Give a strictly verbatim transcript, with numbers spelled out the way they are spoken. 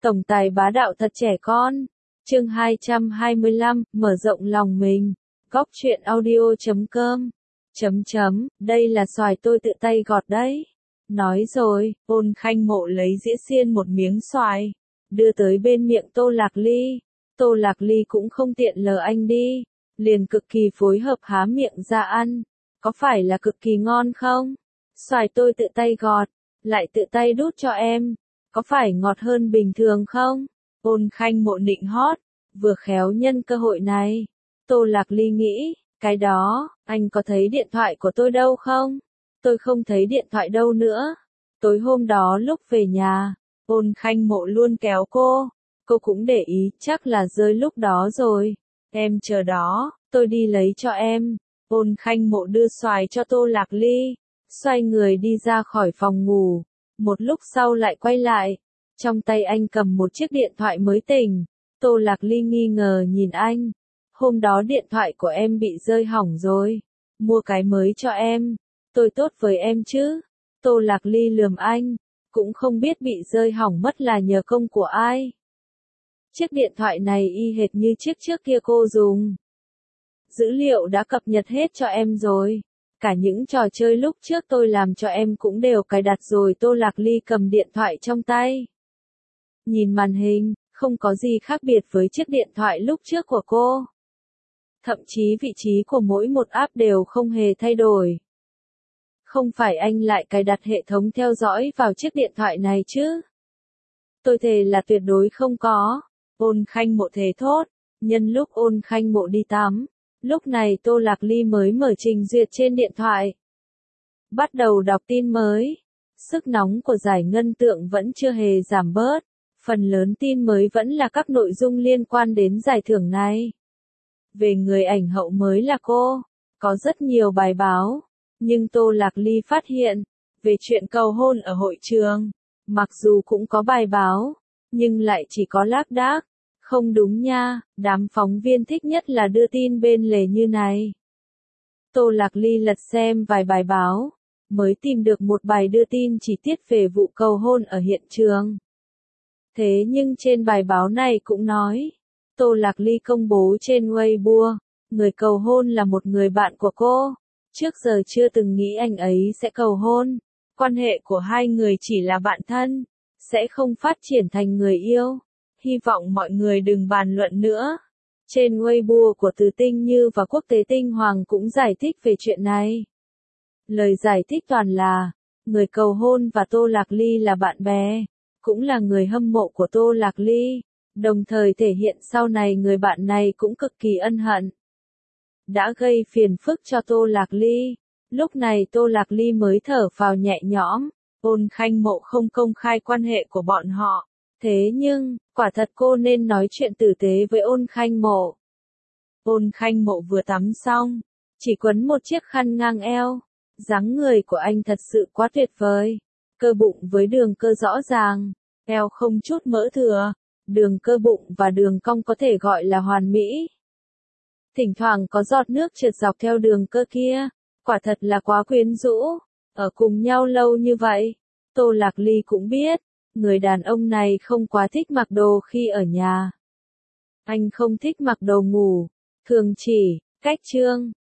Tổng tài bá đạo thật trẻ con. Chương hai trăm hai mươi lăm, mở rộng lòng mình. Góc truyện audio chấm com. Chấm chấm, đây là xoài tôi tự tay gọt đấy. Nói rồi, Ôn Khanh Mộ lấy dĩa xiên một miếng xoài, đưa tới bên miệng Tô Lạc Ly. Tô Lạc Ly cũng không tiện lờ anh đi, liền cực kỳ phối hợp há miệng ra ăn. Có phải là cực kỳ ngon không? Xoài tôi tự tay gọt, lại tự tay đút cho em. Có phải ngọt hơn bình thường không? Ôn Khanh Mộ nịnh hót, vừa khéo nhân cơ hội này. Tô Lạc Ly nghĩ, cái đó, anh có thấy điện thoại của tôi đâu không? Tôi không thấy điện thoại đâu nữa. Tối hôm đó lúc về nhà, Ôn Khanh Mộ luôn kéo cô. Cô cũng để ý, chắc là rơi lúc đó rồi. Em chờ đó, tôi đi lấy cho em. Ôn Khanh Mộ đưa xoài cho Tô Lạc Ly, xoay người đi ra khỏi phòng ngủ. Một lúc sau lại quay lại, trong tay anh cầm một chiếc điện thoại mới tỉnh. Tô Lạc Ly nghi ngờ nhìn anh. Hôm đó điện thoại của em bị rơi hỏng rồi. Mua cái mới cho em. Tôi tốt với em chứ. Tô Lạc Ly lườm anh. Cũng không biết bị rơi hỏng mất là nhờ công của ai. Chiếc điện thoại này y hệt như chiếc trước kia cô dùng. Dữ liệu đã cập nhật hết cho em rồi. Cả những trò chơi lúc trước tôi làm cho em cũng đều cài đặt rồi. Tô Lạc Ly cầm điện thoại trong tay. Nhìn màn hình, không có gì khác biệt với chiếc điện thoại lúc trước của cô. Thậm chí vị trí của mỗi một app đều không hề thay đổi. Không phải anh lại cài đặt hệ thống theo dõi vào chiếc điện thoại này chứ? Tôi thề là tuyệt đối không có. Ôn Khanh Mộ thề thốt. Nhân lúc Ôn Khanh Mộ đi tắm, lúc này Tô Lạc Ly mới mở trình duyệt trên điện thoại. Bắt đầu đọc tin mới. Sức nóng của giải ngân tượng vẫn chưa hề giảm bớt. Phần lớn tin mới vẫn là các nội dung liên quan đến giải thưởng này. Về người ảnh hậu mới là cô, có rất nhiều bài báo. Nhưng Tô Lạc Ly phát hiện, về chuyện cầu hôn ở hội trường, mặc dù cũng có bài báo, nhưng lại chỉ có lác đác. Không đúng nha, đám phóng viên thích nhất là đưa tin bên lề như này. Tô Lạc Ly lật xem vài bài báo, mới tìm được một bài đưa tin chi tiết về vụ cầu hôn ở hiện trường. Thế nhưng trên bài báo này cũng nói, Tô Lạc Ly công bố trên Weibo, người cầu hôn là một người bạn của cô. Trước giờ chưa từng nghĩ anh ấy sẽ cầu hôn. Quan hệ của hai người chỉ là bạn thân, sẽ không phát triển thành người yêu. Hy vọng mọi người đừng bàn luận nữa. Trên Weibo của Từ Tinh Như và Quốc tế Tinh Hoàng cũng giải thích về chuyện này. Lời giải thích toàn là, người cầu hôn và Tô Lạc Ly là bạn bè, cũng là người hâm mộ của Tô Lạc Ly, đồng thời thể hiện sau này người bạn này cũng cực kỳ ân hận. Đã gây phiền phức cho Tô Lạc Ly. Lúc này Tô Lạc Ly mới thở phào nhẹ nhõm. Ôn Khanh Mộ không công khai quan hệ của bọn họ. Thế nhưng, quả thật cô nên nói chuyện tử tế với Ôn Khanh Mộ. Ôn Khanh Mộ vừa tắm xong, chỉ quấn một chiếc khăn ngang eo. Dáng người của anh thật sự quá tuyệt vời. Cơ bụng với đường cơ rõ ràng, eo không chút mỡ thừa. Đường cơ bụng và đường cong có thể gọi là hoàn mỹ. Thỉnh thoảng có giọt nước trượt dọc theo đường cơ kia, quả thật là quá quyến rũ. Ở cùng nhau lâu như vậy, Tô Lạc Ly cũng biết, người đàn ông này không quá thích mặc đồ khi ở nhà. Anh không thích mặc đồ ngủ, thường chỉ, cách trương,